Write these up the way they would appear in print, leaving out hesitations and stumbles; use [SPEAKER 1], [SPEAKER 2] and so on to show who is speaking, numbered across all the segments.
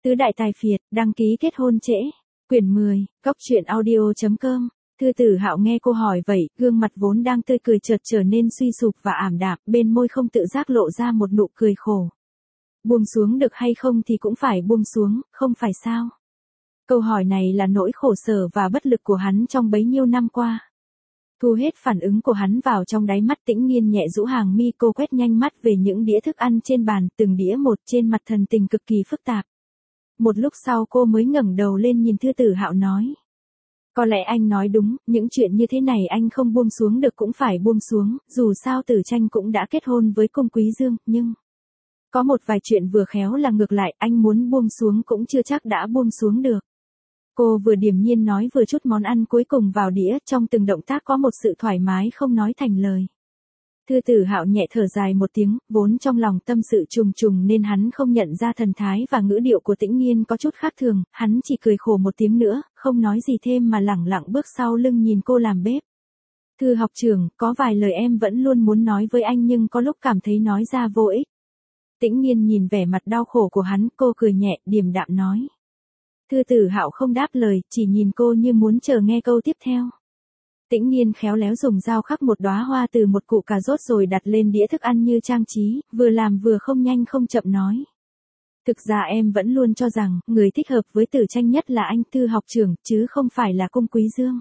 [SPEAKER 1] Tứ đại tài phiệt, đăng ký kết hôn trễ. Quyển 10, cóc truyện audio.com. Thư Tử Hạo nghe cô hỏi vậy, gương mặt vốn đang tươi cười chợt trở nên suy sụp và ảm đạm, bên môi không tự giác lộ ra một nụ cười khổ. Buông xuống được hay không thì cũng phải buông xuống, không phải sao? Câu hỏi này là nỗi khổ sở và bất lực của hắn trong bấy nhiêu năm qua. Thu hết phản ứng của hắn vào trong đáy mắt Tĩnh Nghiên nhẹ rũ hàng mi, cô quét nhanh mắt về những đĩa thức ăn trên bàn, từng đĩa một, trên mặt thần tình cực kỳ phức tạp. Một lúc sau cô mới ngẩng đầu lên nhìn Thư Tử Hạo nói. Có lẽ anh nói đúng, những chuyện như thế này anh không buông xuống được cũng phải buông xuống, dù sao Tử Tranh cũng đã kết hôn với Cung Quý Dương, nhưng... Có một vài chuyện vừa khéo là ngược lại, anh muốn buông xuống cũng chưa chắc đã buông xuống được. Cô vừa điềm nhiên nói vừa chút món ăn cuối cùng vào đĩa, trong từng động tác có một sự thoải mái không nói thành lời. Thư Tử Hạo nhẹ thở dài một tiếng, vốn trong lòng tâm sự trùng trùng nên hắn không nhận ra thần thái và ngữ điệu của Tĩnh Nghiên có chút khác thường, hắn chỉ cười khổ một tiếng nữa, không nói gì thêm mà lẳng lặng bước sau lưng nhìn cô làm bếp. Thư học trưởng, có vài lời em vẫn luôn muốn nói với anh nhưng có lúc cảm thấy nói ra vô ích. Tĩnh Nghiên nhìn vẻ mặt đau khổ của hắn, cô cười nhẹ, điềm đạm nói. Thư Tử Hạo không đáp lời, chỉ nhìn cô như muốn chờ nghe câu tiếp theo. Tĩnh Nghiên khéo léo dùng dao khắc một đóa hoa từ một củ cà rốt rồi đặt lên đĩa thức ăn như trang trí, vừa làm vừa không nhanh không chậm nói. Thực ra em vẫn luôn cho rằng, người thích hợp với Tử Tranh nhất là anh Thư học trưởng, chứ không phải là Cung Quý Dương.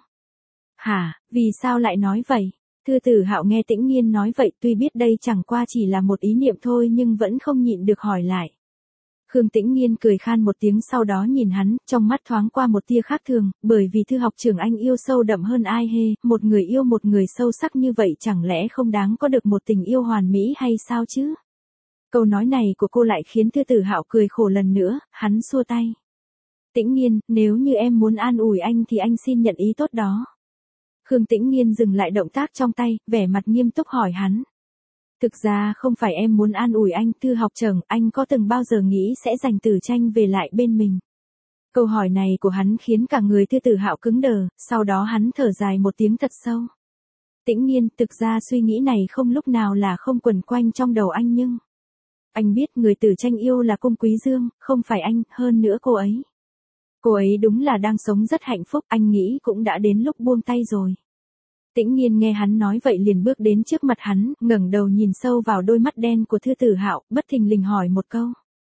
[SPEAKER 1] Hả, vì sao lại nói vậy? Thư Tử Hạo nghe Tĩnh Nghiên nói vậy, tuy biết đây chẳng qua chỉ là một ý niệm thôi nhưng vẫn không nhịn được hỏi lại. Khương Tĩnh Nghiên cười khan một tiếng sau đó nhìn hắn, trong mắt thoáng qua một tia khác thường, bởi vì Thư học trưởng anh yêu sâu đậm hơn ai hê, một người yêu một người sâu sắc như vậy chẳng lẽ không đáng có được một tình yêu hoàn mỹ hay sao chứ? Câu nói này của cô lại khiến Thư Tử Hạo cười khổ lần nữa, hắn xua tay. Tĩnh Nghiên, nếu như em muốn an ủi anh thì anh xin nhận ý tốt đó. Khương Tĩnh Nghiên dừng lại động tác trong tay, vẻ mặt nghiêm túc hỏi hắn. Thực ra không phải em muốn an ủi anh, Thư học trưởng, anh có từng bao giờ nghĩ sẽ giành Tử Tranh về lại bên mình? Câu hỏi này của hắn khiến cả người Thư Tử Hạo cứng đờ, sau đó hắn thở dài một tiếng thật sâu. Tĩnh Nghiên, thực ra suy nghĩ này không lúc nào là không quẩn quanh trong đầu anh nhưng... Anh biết người Tử Tranh yêu là Cung Quý Dương, không phải anh, hơn nữa cô ấy. Cô ấy đúng là đang sống rất hạnh phúc, anh nghĩ cũng đã đến lúc buông tay rồi. Tĩnh Nghiên nghe hắn nói vậy liền bước đến trước mặt hắn, ngẩng đầu nhìn sâu vào đôi mắt đen của Thư Tử Hạo, bất thình lình hỏi một câu.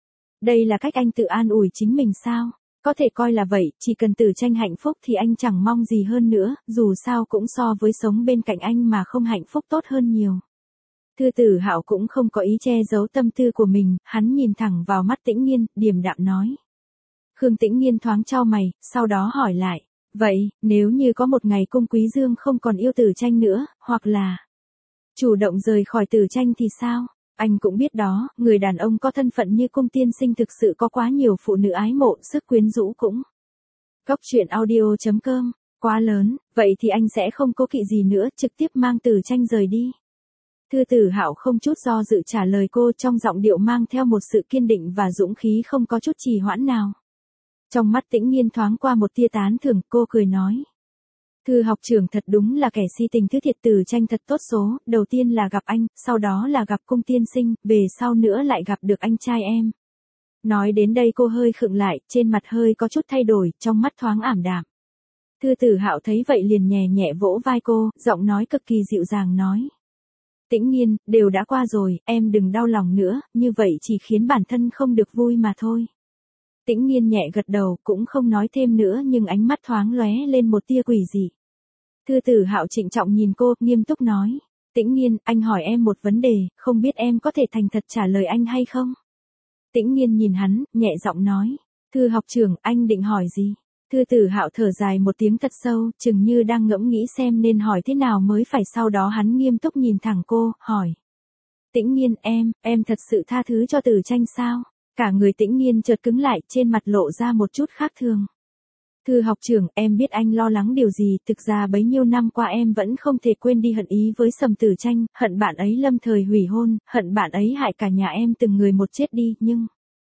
[SPEAKER 1] Đây là cách anh tự an ủi chính mình sao? Có thể coi là vậy, chỉ cần Tử Tranh hạnh phúc thì anh chẳng mong gì hơn nữa, dù sao cũng so với sống bên cạnh anh mà không hạnh phúc tốt hơn nhiều. Thư Tử Hạo cũng không có ý che giấu tâm tư của mình, hắn nhìn thẳng vào mắt Tĩnh Nghiên, điềm đạm nói. Khương Tĩnh Nghiên thoáng chau mày, sau đó hỏi lại. Vậy, nếu như có một ngày Cung Quý Dương không còn yêu Tử Tranh nữa, hoặc là chủ động rời khỏi Tử Tranh thì sao? Anh cũng biết đó, người đàn ông có thân phận như Cung tiên sinh thực sự có quá nhiều phụ nữ ái mộ, sức quyến rũ cũng. cóc truyện audio.com, quá lớn, vậy thì anh sẽ không cố kỵ gì nữa, trực tiếp mang Tử Tranh rời đi. Thư Tử Hạo không chút do dự trả lời cô, trong giọng điệu mang theo một sự kiên định và dũng khí không có chút trì hoãn nào. Trong mắt Tĩnh Nghiên thoáng qua một tia tán thưởng, cô cười nói. Thư học trưởng thật đúng là kẻ si tình thứ thiệt, Tử Tranh thật tốt số, đầu tiên là gặp anh, sau đó là gặp Cung tiên sinh, về sau nữa lại gặp được anh trai em. Nói đến đây cô hơi khựng lại, trên mặt hơi có chút thay đổi, trong mắt thoáng ảm đạm. Thư Tử Hạo thấy vậy liền nhẹ nhẹ vỗ vai cô, giọng nói cực kỳ dịu dàng nói. Tĩnh Nghiên, đều đã qua rồi, em đừng đau lòng nữa, như vậy chỉ khiến bản thân không được vui mà thôi. Tĩnh Nghiên nhẹ gật đầu, cũng không nói thêm nữa nhưng ánh mắt thoáng lóe lên một tia quỷ dị. Thư Tử Hạo trịnh trọng nhìn cô, nghiêm túc nói. Tĩnh Nghiên, anh hỏi em một vấn đề, không biết em có thể thành thật trả lời anh hay không? Tĩnh Nghiên nhìn hắn, nhẹ giọng nói. Thư học trưởng, anh định hỏi gì? Thư Tử Hạo thở dài một tiếng thật sâu, chừng như đang ngẫm nghĩ xem nên hỏi thế nào mới phải, sau đó hắn nghiêm túc nhìn thẳng cô, hỏi. Tĩnh Nghiên, em thật sự tha thứ cho Tử Tranh sao? Cả người Tĩnh Nghiên chợt cứng lại, trên mặt lộ ra một chút khác thường. Thư học trưởng, em biết anh lo lắng điều gì, thực ra bấy nhiêu năm qua em vẫn không thể quên đi hận ý với Sầm Tử Tranh, hận bạn ấy lâm thời hủy hôn, hận bạn ấy hại cả nhà em từng người một chết đi, nhưng...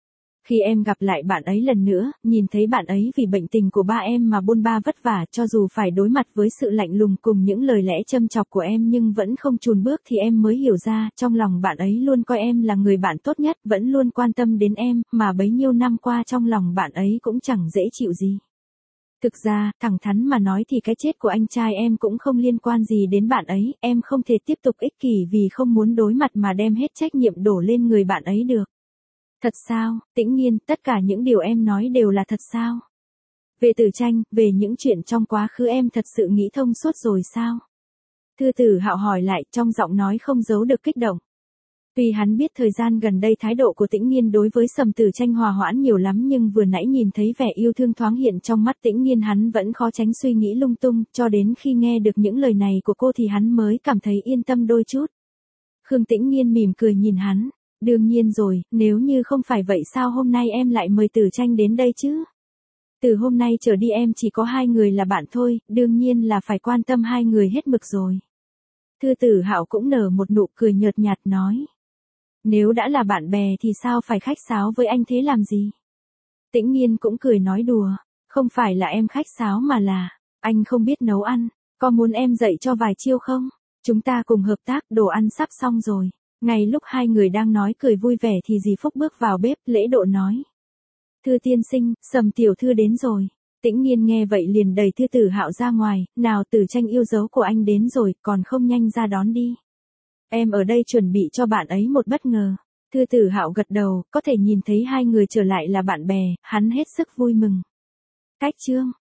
[SPEAKER 1] Khi em gặp lại bạn ấy lần nữa, nhìn thấy bạn ấy vì bệnh tình của ba em mà bôn ba vất vả, cho dù phải đối mặt với sự lạnh lùng cùng những lời lẽ châm chọc của em nhưng vẫn không chùn bước thì em mới hiểu ra, trong lòng bạn ấy luôn coi em là người bạn tốt nhất, vẫn luôn quan tâm đến em, mà bấy nhiêu năm qua trong lòng bạn ấy cũng chẳng dễ chịu gì. Thực ra, thẳng thắn mà nói thì cái chết của anh trai em cũng không liên quan gì đến bạn ấy, em không thể tiếp tục ích kỷ vì không muốn đối mặt mà đem hết trách nhiệm đổ lên người bạn ấy được. Thật sao, Tĩnh Nhiên, tất cả những điều em nói đều là thật sao? Về Tử Tranh, về những chuyện trong quá khứ em thật sự nghĩ thông suốt rồi sao? Thư Tử Hạo hỏi lại, trong giọng nói không giấu được kích động. Tuy hắn biết thời gian gần đây thái độ của Tĩnh Nhiên đối với Sầm Tử Tranh hòa hoãn nhiều lắm nhưng vừa nãy nhìn thấy vẻ yêu thương thoáng hiện trong mắt Tĩnh Nhiên hắn vẫn khó tránh suy nghĩ lung tung, cho đến khi nghe được những lời này của cô thì hắn mới cảm thấy yên tâm đôi chút. Khương Tĩnh Nhiên mỉm cười nhìn hắn. Đương nhiên rồi, nếu như không phải vậy sao hôm nay em lại mời Tử Tranh đến đây chứ? Từ hôm nay trở đi em chỉ có hai người là bạn thôi, đương nhiên là phải quan tâm hai người hết mực rồi. Thư Tử Hạo cũng nở một nụ cười nhợt nhạt nói. Nếu đã là bạn bè thì sao phải khách sáo với anh thế làm gì? Tĩnh Nhiên cũng cười nói đùa, không phải là em khách sáo mà là, anh không biết nấu ăn, có muốn em dạy cho vài chiêu không? Chúng ta cùng hợp tác, đồ ăn sắp xong rồi. Ngay lúc hai người đang nói cười vui vẻ thì dì Phúc bước vào bếp, lễ độ nói. Thư tiên sinh, Sầm tiểu thư đến rồi. Tĩnh Nhiên nghe vậy liền đẩy Thư Tử Hạo ra ngoài, nào Tử Tranh yêu dấu của anh đến rồi, còn không nhanh ra đón đi. Em ở đây chuẩn bị cho bạn ấy một bất ngờ. Thư Tử Hạo gật đầu, có thể nhìn thấy hai người trở lại là bạn bè, hắn hết sức vui mừng. Cách chương